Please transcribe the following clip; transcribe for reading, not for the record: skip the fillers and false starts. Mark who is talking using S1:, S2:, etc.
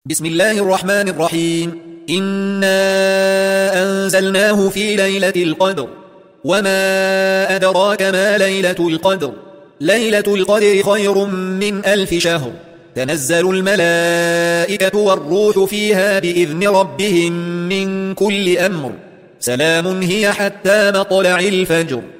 S1: بسم الله الرحمن الرحيم. إنا أنزلناه في ليلة القدر وما أدراك ما ليلة القدر. ليلة القدر خير من 1000 شهر. تنزل الملائكة والروح فيها بإذن ربهم من كل أمر. سلام هي حتى مطلع الفجر.